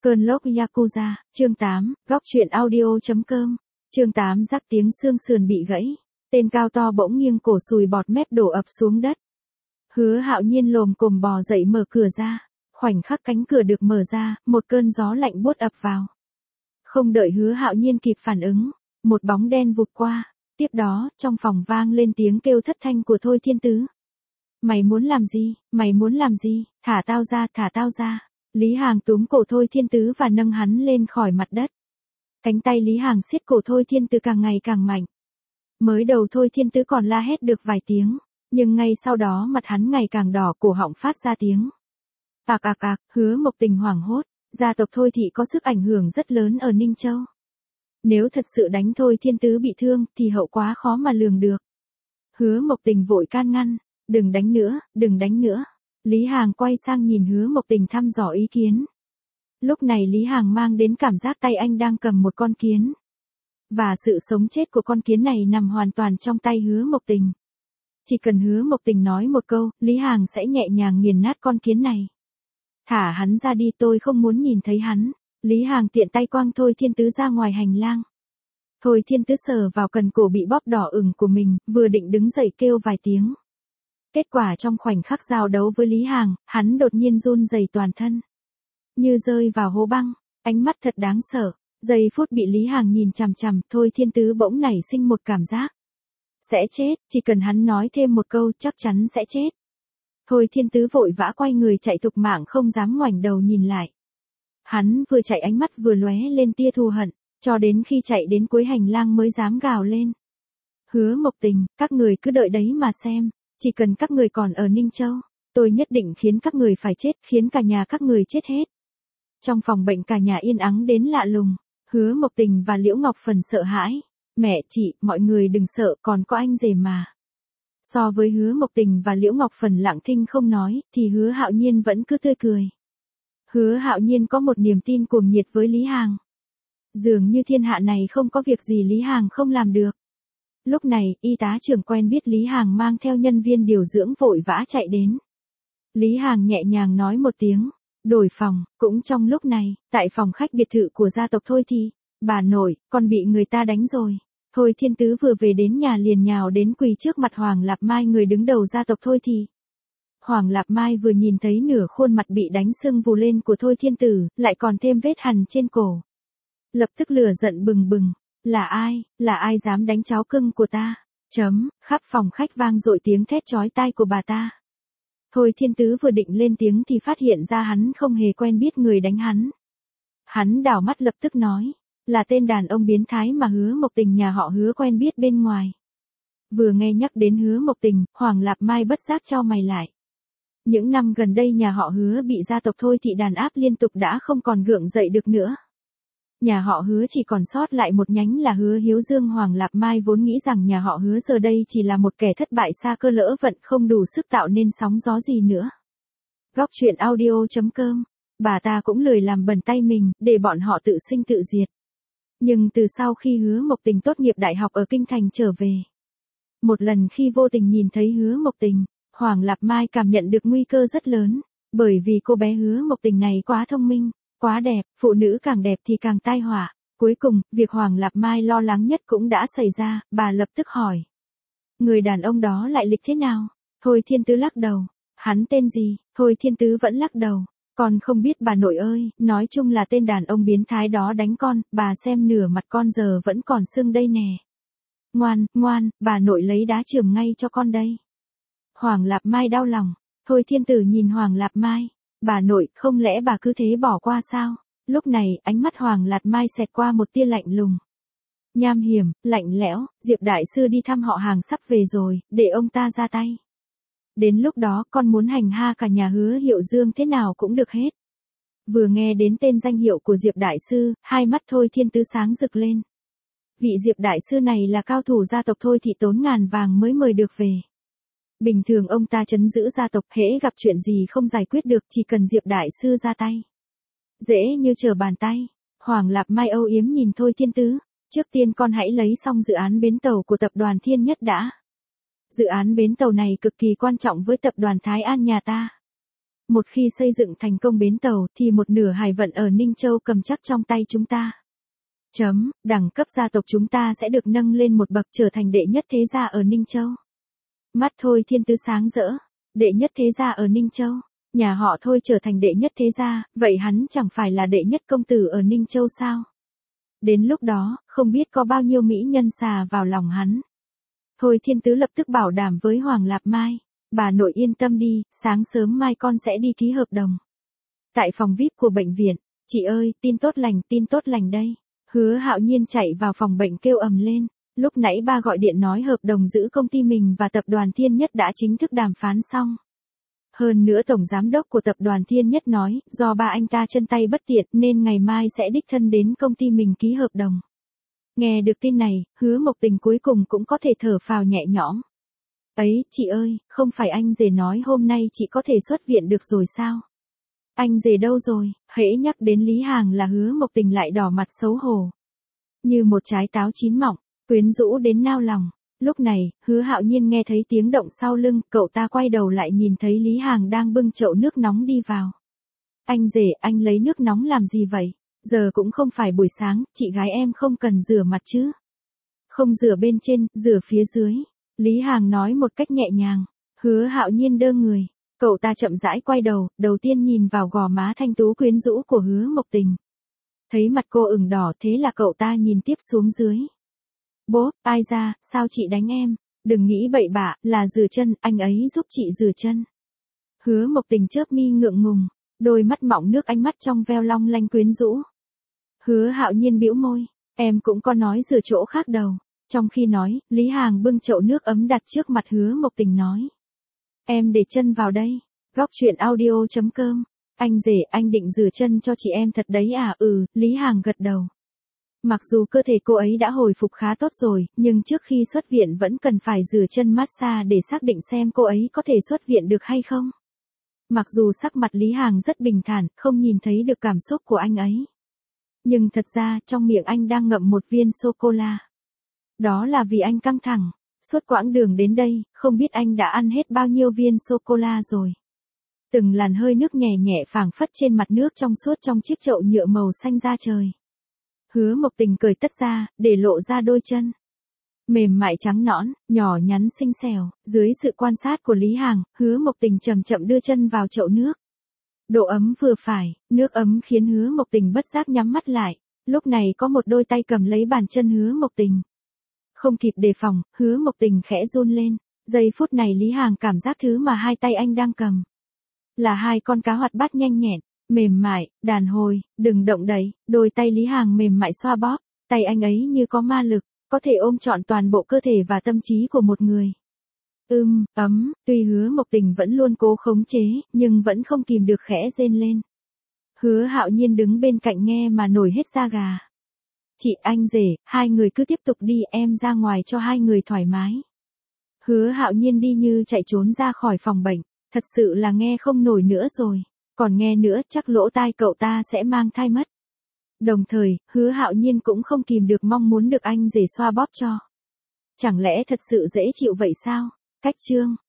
Cơn lốc Yakuza, chương 8, góc truyện audio.com, chương 8 rắc tiếng xương sườn bị gãy, tên cao to bỗng nghiêng cổ sùi bọt mép đổ ập xuống đất. Hứa Hạo Nhiên lồm cồm bò dậy mở cửa ra, khoảnh khắc cánh cửa được mở ra, một cơn gió lạnh buốt ập vào. Không đợi Hứa Hạo Nhiên kịp phản ứng, một bóng đen vụt qua, tiếp đó, trong phòng vang lên tiếng kêu thất thanh của Thôi Thiên Tứ. Mày muốn làm gì, mày muốn làm gì, thả tao ra, thả tao ra. Lý Hàng túm cổ Thôi Thiên Tứ và nâng hắn lên khỏi mặt đất. Cánh tay Lý Hàng siết cổ Thôi Thiên Tứ càng ngày càng mạnh. Mới đầu Thôi Thiên Tứ còn la hét được vài tiếng, nhưng ngay sau đó mặt hắn ngày càng đỏ, cổ họng phát ra tiếng. Ạc ạc ạc, Hứa Mộc Tình hoảng hốt, gia tộc Thôi Thị có sức ảnh hưởng rất lớn ở Ninh Châu. Nếu thật sự đánh Thôi Thiên Tứ bị thương thì hậu quả khó mà lường được. Hứa Mộc Tình vội can ngăn, đừng đánh nữa, đừng đánh nữa. Lý Hàng quay sang nhìn Hứa Mộc Tình thăm dò ý kiến. Lúc này Lý Hàng mang đến cảm giác tay anh đang cầm một con kiến. Và sự sống chết của con kiến này nằm hoàn toàn trong tay Hứa Mộc Tình. Chỉ cần Hứa Mộc Tình nói một câu, Lý Hàng sẽ nhẹ nhàng nghiền nát con kiến này. Thả hắn ra đi, tôi không muốn nhìn thấy hắn. Lý Hàng tiện tay quăng Thôi Thiên Tứ ra ngoài hành lang. Thôi Thiên Tứ sờ vào cần cổ bị bóp đỏ ửng của mình, vừa định đứng dậy kêu vài tiếng. Kết quả trong khoảnh khắc giao đấu với Lý Hàng, hắn đột nhiên run rẩy toàn thân. Như rơi vào hố băng, ánh mắt thật đáng sợ. Giây phút bị Lý Hàng nhìn chằm chằm, Thôi Thiên Tứ bỗng nảy sinh một cảm giác. Sẽ chết, chỉ cần hắn nói thêm một câu chắc chắn sẽ chết. Thôi Thiên Tứ vội vã quay người chạy thục mạng, không dám ngoảnh đầu nhìn lại. Hắn vừa chạy ánh mắt vừa lóe lên tia thù hận, cho đến khi chạy đến cuối hành lang mới dám gào lên. Hứa Mộc Tình, các người cứ đợi đấy mà xem. Chỉ cần các người còn ở Ninh Châu, tôi nhất định khiến các người phải chết, khiến cả nhà các người chết hết. Trong phòng bệnh cả nhà yên ắng đến lạ lùng, Hứa Mộc Tình và Liễu Ngọc Phần sợ hãi. Mẹ, chị, mọi người đừng sợ, còn có anh rể mà. So với Hứa Mộc Tình và Liễu Ngọc Phần lặng thinh không nói, thì Hứa Hạo Nhiên vẫn cứ tươi cười. Hứa Hạo Nhiên có một niềm tin cuồng nhiệt với Lý Hàng. Dường như thiên hạ này không có việc gì Lý Hàng không làm được. Lúc này, y tá trưởng quen biết Lý Hàng mang theo nhân viên điều dưỡng vội vã chạy đến. Lý Hàng nhẹ nhàng nói một tiếng, đổi phòng. Cũng trong lúc này, tại phòng khách biệt thự của gia tộc Thôi Thị, bà nội, con bị người ta đánh rồi. Thôi Thiên Tứ vừa về đến nhà liền nhào đến quỳ trước mặt Hoàng Lạp Mai, người đứng đầu gia tộc Thôi Thị. Hoàng Lạp Mai vừa nhìn thấy nửa khuôn mặt bị đánh sưng vù lên của Thôi Thiên Tử, lại còn thêm vết hằn trên cổ. Lập tức lửa giận bừng bừng. Là ai dám đánh cháu cưng của ta? Khắp phòng khách vang dội tiếng thét chói tai của bà ta. Thôi Thiên Tứ vừa định lên tiếng thì phát hiện ra hắn không hề quen biết người đánh hắn. Hắn đảo mắt lập tức nói, là tên đàn ông biến thái mà Hứa Mộc Tình nhà họ Hứa quen biết bên ngoài. Vừa nghe nhắc đến Hứa Mộc Tình, Hoàng Lạp Mai bất giác chau mày lại. Những năm gần đây nhà họ Hứa bị gia tộc Thôi Thị đàn áp liên tục đã không còn gượng dậy được nữa. Nhà họ Hứa chỉ còn sót lại một nhánh là Hứa Hiếu Dương. Hoàng Lạp Mai vốn nghĩ rằng nhà họ Hứa giờ đây chỉ là một kẻ thất bại xa cơ, lỡ vận không đủ sức tạo nên sóng gió gì nữa. Góc truyện audio.com, bà ta cũng lười làm bẩn tay mình, để bọn họ tự sinh tự diệt. Nhưng từ sau khi Hứa Mộc Tình tốt nghiệp đại học ở Kinh Thành trở về, một lần khi vô tình nhìn thấy Hứa Mộc Tình, Hoàng Lạp Mai cảm nhận được nguy cơ rất lớn, bởi vì cô bé Hứa Mộc Tình này quá thông minh, quá đẹp, phụ nữ càng đẹp thì càng tai họa. Cuối cùng, việc Hoàng Lạp Mai lo lắng nhất cũng đã xảy ra, bà lập tức hỏi. Người đàn ông đó lại lịch thế nào? Thôi Thiên Tứ lắc đầu. Hắn tên gì? Thôi Thiên Tứ vẫn lắc đầu. Con không biết bà nội ơi, nói chung là tên đàn ông biến thái đó đánh con, bà xem nửa mặt con giờ vẫn còn sưng đây nè. Ngoan, bà nội lấy đá chườm ngay cho con đây. Hoàng Lạp Mai đau lòng. Thôi Thiên Tử nhìn Hoàng Lạp Mai. Bà nội, không lẽ bà cứ thế bỏ qua sao? Lúc này, ánh mắt Hoàng Lạp Mai xẹt qua một tia lạnh lùng. Nham hiểm, lạnh lẽo, Diệp Đại Sư đi thăm họ hàng sắp về rồi, để ông ta ra tay. Đến lúc đó con muốn hành ha cả nhà Hứa Hiệu Dương thế nào cũng được hết. Vừa nghe đến tên danh hiệu của Diệp Đại Sư, hai mắt Thôi Thiên Tứ sáng rực lên. Vị Diệp Đại Sư này là cao thủ gia tộc Thôi Thị tốn ngàn vàng mới mời được về. Bình thường ông ta trấn giữ gia tộc, hễ gặp chuyện gì không giải quyết được chỉ cần Diệp Đại Sư ra tay. Dễ như trở bàn tay. Hoàng Lạp Mai âu yếm nhìn Thôi Thiên Tứ. Trước tiên con hãy lấy xong dự án bến tàu của tập đoàn Thiên Nhất đã. Dự án bến tàu này cực kỳ quan trọng với tập đoàn Thái An nhà ta. một khi xây dựng thành công bến tàu thì một nửa hải vận ở Ninh Châu cầm chắc trong tay chúng ta. Đẳng cấp gia tộc chúng ta sẽ được nâng lên một bậc trở thành đệ nhất thế gia ở Ninh Châu. Mắt Thôi Thiên Tứ sáng rỡ, đệ nhất thế gia ở Ninh Châu, nhà họ Thôi trở thành đệ nhất thế gia, vậy hắn chẳng phải là đệ nhất công tử ở Ninh Châu sao? Đến lúc đó, không biết có bao nhiêu mỹ nhân xà vào lòng hắn. Thôi Thiên Tứ lập tức bảo đảm với Hoàng Lạp Mai, bà nội yên tâm đi, sáng sớm mai con sẽ đi ký hợp đồng. Tại phòng VIP của bệnh viện, chị ơi, tin tốt lành đây. Hứa Hạo Nhiên chạy vào phòng bệnh kêu ầm lên, lúc nãy ba gọi điện nói hợp đồng giữa công ty mình và tập đoàn Thiên Nhất đã chính thức đàm phán xong. Hơn nữa tổng giám đốc của tập đoàn Thiên Nhất nói, do ba anh ta chân tay bất tiện nên ngày mai sẽ đích thân đến công ty mình ký hợp đồng. Nghe được tin này, Hứa Mộc Tình cuối cùng cũng có thể thở phào nhẹ nhõm. Ấy, chị ơi, không phải anh rể nói hôm nay chị có thể xuất viện được rồi sao? Anh rể đâu rồi? Hễ nhắc đến Lý Hàng là Hứa Mộc Tình lại đỏ mặt xấu hổ. Như một trái táo chín mọng, quyến rũ đến nao lòng. Lúc này, Hứa Hạo Nhiên nghe thấy tiếng động sau lưng, cậu ta quay đầu lại nhìn thấy Lý Hàng đang bưng chậu nước nóng đi vào. Anh rể, anh lấy nước nóng làm gì vậy? Giờ cũng không phải buổi sáng, chị gái em không cần rửa mặt chứ. Không rửa bên trên, rửa phía dưới. Lý Hàng nói một cách nhẹ nhàng. Hứa Hạo Nhiên đơ người. Cậu ta chậm rãi quay đầu, đầu tiên nhìn vào gò má thanh tú quyến rũ của Hứa Mộc Tình. Thấy mặt cô ửng đỏ thế là cậu ta nhìn tiếp xuống dưới. Bố, ai ra, sao chị đánh em? Đừng nghĩ bậy bạ, là rửa chân, anh ấy giúp chị rửa chân. Hứa Mộc Tình chớp mi ngượng ngùng, đôi mắt mọng nước ánh mắt trong veo long lanh quyến rũ. Hứa Hạo Nhiên bĩu môi, em cũng có nói rửa chỗ khác đâu. Trong khi nói, Lý Hàng bưng chậu nước ấm đặt trước mặt Hứa Mộc Tình nói. Em để chân vào đây. Góc truyện audio.com. Anh rể, anh định rửa chân cho chị em thật đấy à? Lý Hàng gật đầu. Mặc dù cơ thể cô ấy đã hồi phục khá tốt rồi, nhưng trước khi xuất viện vẫn cần phải rửa chân massage để xác định xem cô ấy có thể xuất viện được hay không. Mặc dù sắc mặt Lý Hàng rất bình thản, không nhìn thấy được cảm xúc của anh ấy. Nhưng thật ra, trong miệng anh đang ngậm một viên sô-cô-la. Đó là vì anh căng thẳng. Suốt quãng đường đến đây, không biết anh đã ăn hết bao nhiêu viên sô-cô-la rồi. Từng làn hơi nước nhẹ nhẹ phảng phất trên mặt nước trong suốt trong chiếc chậu nhựa màu xanh da trời. Hứa Mộc Tình cởi tất ra, để lộ ra đôi chân. Mềm mại trắng nõn, nhỏ nhắn xinh xẻo, dưới sự quan sát của Lý Hàng, Hứa Mộc Tình chậm chậm đưa chân vào chậu nước. Độ ấm vừa phải, nước ấm khiến Hứa Mộc Tình bất giác nhắm mắt lại. Lúc này có một đôi tay cầm lấy bàn chân Hứa Mộc Tình. Không kịp đề phòng, Hứa Mộc Tình khẽ run lên. Giây phút này Lý Hàng cảm giác thứ mà hai tay anh đang cầm là hai con cá hoạt bát nhanh nhẹn, mềm mại, đàn hồi, đừng động đậy. Đôi tay Lý Hàng mềm mại xoa bóp, tay anh ấy như có ma lực, có thể ôm trọn toàn bộ cơ thể và tâm trí của một người. Ấm, tuy Hứa Mộc Tình vẫn luôn cố khống chế, nhưng vẫn không kìm được khẽ rên lên. Hứa Hạo Nhiên đứng bên cạnh nghe mà nổi hết da gà. Chị, anh rể, hai người cứ tiếp tục đi, em ra ngoài cho hai người thoải mái. Hứa Hạo Nhiên đi như chạy trốn ra khỏi phòng bệnh, thật sự là nghe không nổi nữa rồi, còn nghe nữa chắc lỗ tai cậu ta sẽ mang thai mất. Đồng thời, Hứa Hạo Nhiên cũng không kìm được mong muốn được anh rể xoa bóp cho. Chẳng lẽ thật sự dễ chịu vậy sao? Cách chương